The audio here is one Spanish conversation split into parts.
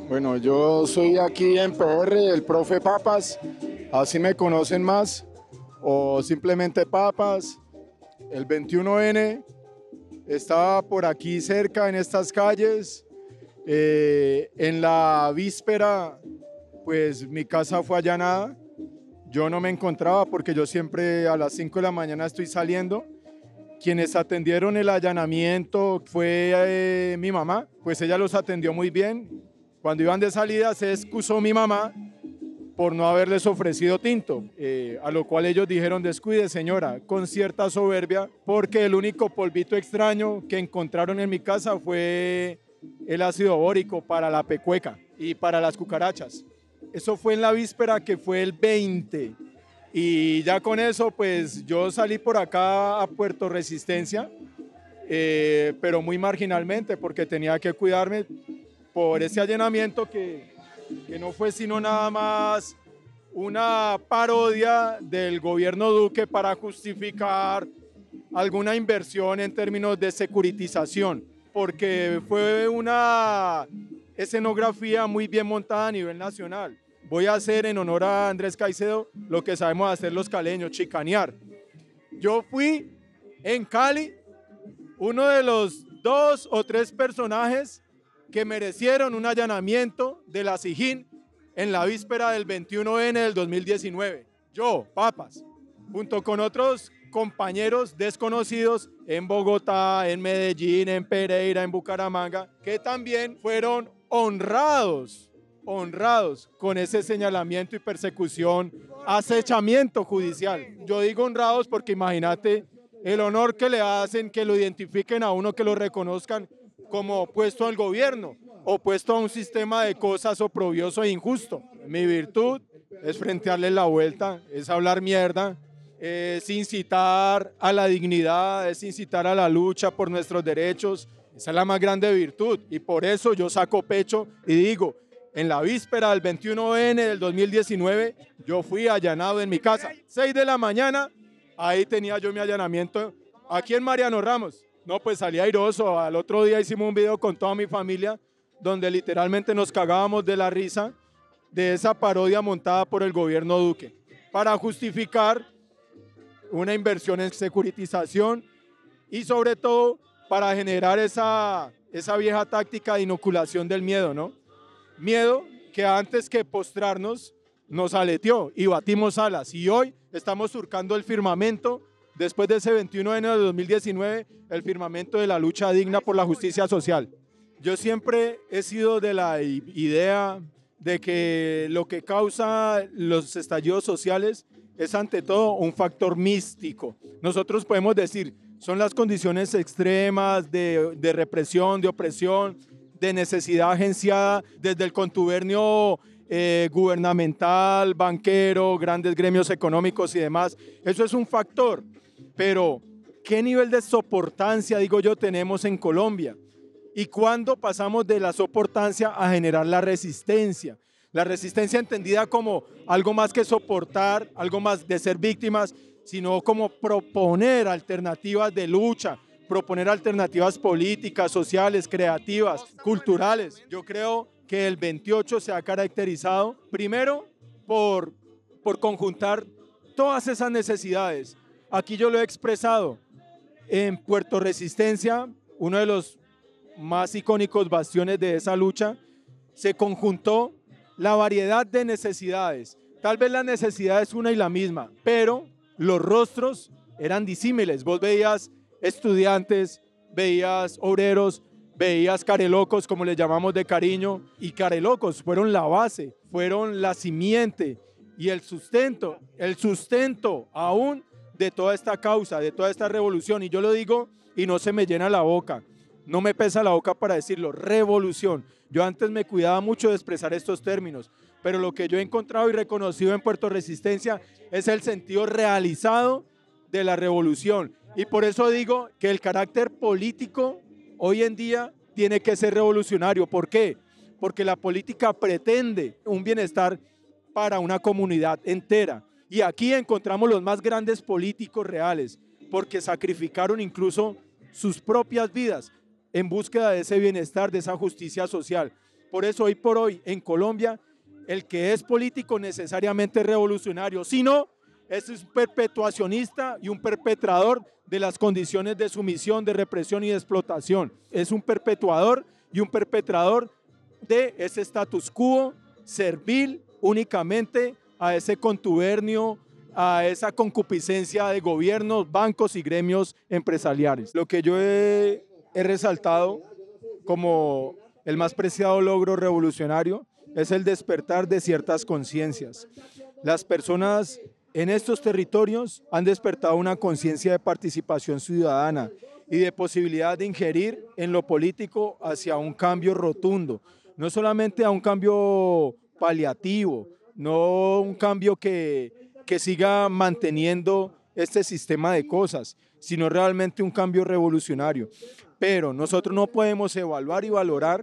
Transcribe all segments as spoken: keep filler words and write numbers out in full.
Bueno, yo soy aquí en P R, el profe Papas, así me conocen más, o simplemente Papas. El veintiuno ene estaba por aquí cerca en estas calles. Eh, en la víspera, pues mi casa fue allanada. Yo no me encontraba porque yo siempre a las cinco de la mañana estoy saliendo. Quienes atendieron el allanamiento fue eh, mi mamá, pues ella los atendió muy bien. Cuando iban de salida se excusó mi mamá por no haberles ofrecido tinto, eh, a lo cual ellos dijeron: descuide señora, con cierta soberbia, porque el único polvito extraño que encontraron en mi casa fue el ácido bórico para la pecueca y para las cucarachas. Eso fue en la víspera, que fue el veinte, y ya con eso pues yo salí por acá a Puerto Resistencia, eh, pero muy marginalmente porque tenía que cuidarme por ese allanamiento que, que no fue sino nada más una parodia del gobierno Duque para justificar alguna inversión en términos de securitización, porque fue una escenografía muy bien montada a nivel nacional. Voy a hacer en honor a Andrés Caicedo lo que sabemos hacer los caleños: chicanear. Yo fui en Cali uno de los dos o tres personajes que merecieron un allanamiento de la SIJIN en la víspera del veintiuno ene del dos mil diecinueve. Yo, Papas, junto con otros compañeros desconocidos en Bogotá, en Medellín, en Pereira, en Bucaramanga, que también fueron honrados, honrados con ese señalamiento y persecución, acechamiento judicial. Yo digo honrados porque imagínate el honor que le hacen, que lo identifiquen a uno, que lo reconozcan como opuesto al gobierno, opuesto a un sistema de cosas oprobioso e injusto. Mi virtud es frentearle la vuelta, es hablar mierda, es incitar a la dignidad, es incitar a la lucha por nuestros derechos. Esa es la más grande virtud, y por eso yo saco pecho y digo: en la víspera del veintiuno ene del dos mil diecinueve yo fui allanado en mi casa, seis de la mañana, ahí tenía yo mi allanamiento aquí en Mariano Ramos. No, pues salí airoso. Al otro día hicimos un video con toda mi familia donde literalmente nos cagábamos de la risa de esa parodia montada por el gobierno Duque para justificar una inversión en securitización y sobre todo para generar esa, esa vieja táctica de inoculación del miedo, ¿no? Miedo que antes que postrarnos nos aleteó y batimos alas, y hoy estamos surcando el firmamento. Después de ese veintiuno de enero de dos mil diecinueve, el firmamento de la lucha digna por la justicia social. Yo siempre he sido de la idea de que lo que causa los estallidos sociales es ante todo un factor místico. Nosotros podemos decir, son las condiciones extremas de, de represión, de opresión, de necesidad agenciada desde el contubernio eh, gubernamental, banquero, grandes gremios económicos y demás. Eso es un factor. Pero, ¿qué nivel de soportancia, digo yo, tenemos en Colombia? ¿Y cuándo pasamos de la soportancia a generar la resistencia? La resistencia entendida como algo más que soportar, algo más de ser víctimas, sino como proponer alternativas de lucha, proponer alternativas políticas, sociales, creativas, culturales. Yo creo que el veintiocho se ha caracterizado primero por, por conjuntar todas esas necesidades. Aquí yo lo he expresado, en Puerto Resistencia, uno de los más icónicos bastiones de esa lucha, se conjuntó la variedad de necesidades. Tal vez la necesidad es una y la misma, pero los rostros eran disímiles. Vos veías estudiantes, veías obreros, veías carelocos, como les llamamos de cariño, y carelocos fueron la base, fueron la simiente y el sustento, el sustento aún de toda esta causa, de toda esta revolución. Y yo lo digo y no se me llena la boca, no me pesa la boca para decirlo: revolución. Yo antes me cuidaba mucho de expresar estos términos, pero lo que yo he encontrado y reconocido en Puerto Resistencia es el sentido realizado de la revolución. Y por eso digo que el carácter político hoy en día tiene que ser revolucionario. ¿Por qué? Porque la política pretende un bienestar para una comunidad entera. Y aquí encontramos los más grandes políticos reales, porque sacrificaron incluso sus propias vidas en búsqueda de ese bienestar, de esa justicia social. Por eso hoy por hoy en Colombia el que es político necesariamente es revolucionario, si no, es un perpetuacionista y un perpetrador de las condiciones de sumisión, de represión y de explotación. Es un perpetuador y un perpetrador de ese status quo servil únicamente a ese contubernio, a esa concupiscencia de gobiernos, bancos y gremios empresariales. Lo que yo he, he resaltado como el más preciado logro revolucionario es el despertar de ciertas conciencias. Las personas en estos territorios han despertado una conciencia de participación ciudadana y de posibilidad de ingerir en lo político hacia un cambio rotundo, no solamente a un cambio paliativo, no un cambio que, que siga manteniendo este sistema de cosas, sino realmente un cambio revolucionario. Pero nosotros no podemos evaluar y valorar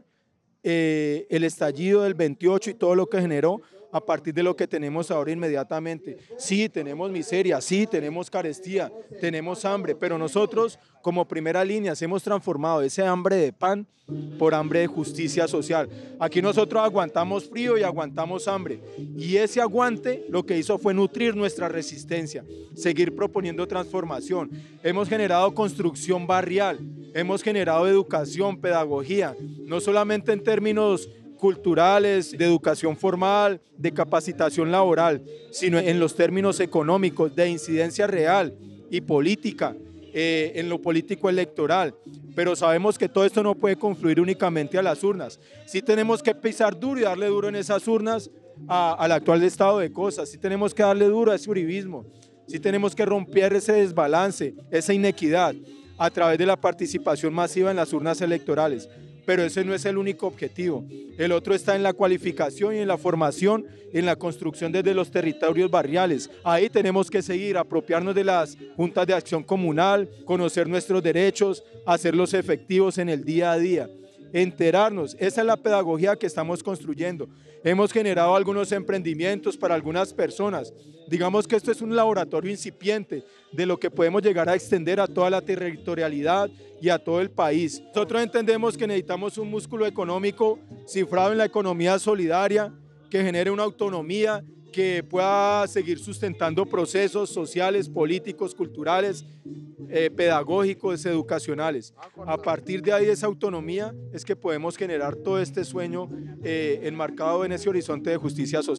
eh, el estallido del veintiocho y todo lo que generó a partir de lo que tenemos ahora inmediatamente. Sí, tenemos miseria, sí, tenemos carestía, tenemos hambre, pero nosotros como primera línea hemos transformado ese hambre de pan por hambre de justicia social. Aquí nosotros aguantamos frío y aguantamos hambre, y ese aguante lo que hizo fue nutrir nuestra resistencia, seguir proponiendo transformación. Hemos generado construcción barrial, hemos generado educación, pedagogía, no solamente en términos culturales, de educación formal, de capacitación laboral, sino en los términos económicos, de incidencia real y política, eh, en lo político electoral. Pero sabemos que todo esto no puede confluir únicamente a las urnas. Sí tenemos que pisar duro y darle duro en esas urnas a, al actual estado de cosas, sí tenemos que darle duro a ese uribismo, sí tenemos que romper ese desbalance, esa inequidad a través de la participación masiva en las urnas electorales. Pero ese no es el único objetivo. El otro está en la cualificación y en la formación, en la construcción desde los territorios barriales. Ahí tenemos que seguir, apropiarnos de las juntas de acción comunal, conocer nuestros derechos, hacerlos efectivos en el día a día, enterarnos. Esa es la pedagogía que estamos construyendo. Hemos generado algunos emprendimientos para algunas personas. Digamos que esto es un laboratorio incipiente de lo que podemos llegar a extender a toda la territorialidad y a todo el país. Nosotros entendemos que necesitamos un músculo económico cifrado en la economía solidaria, que genere una autonomía, que pueda seguir sustentando procesos sociales, políticos, culturales, eh, pedagógicos, educacionales. A partir de ahí, esa autonomía, es que podemos generar todo este sueño eh, enmarcado en ese horizonte de justicia social.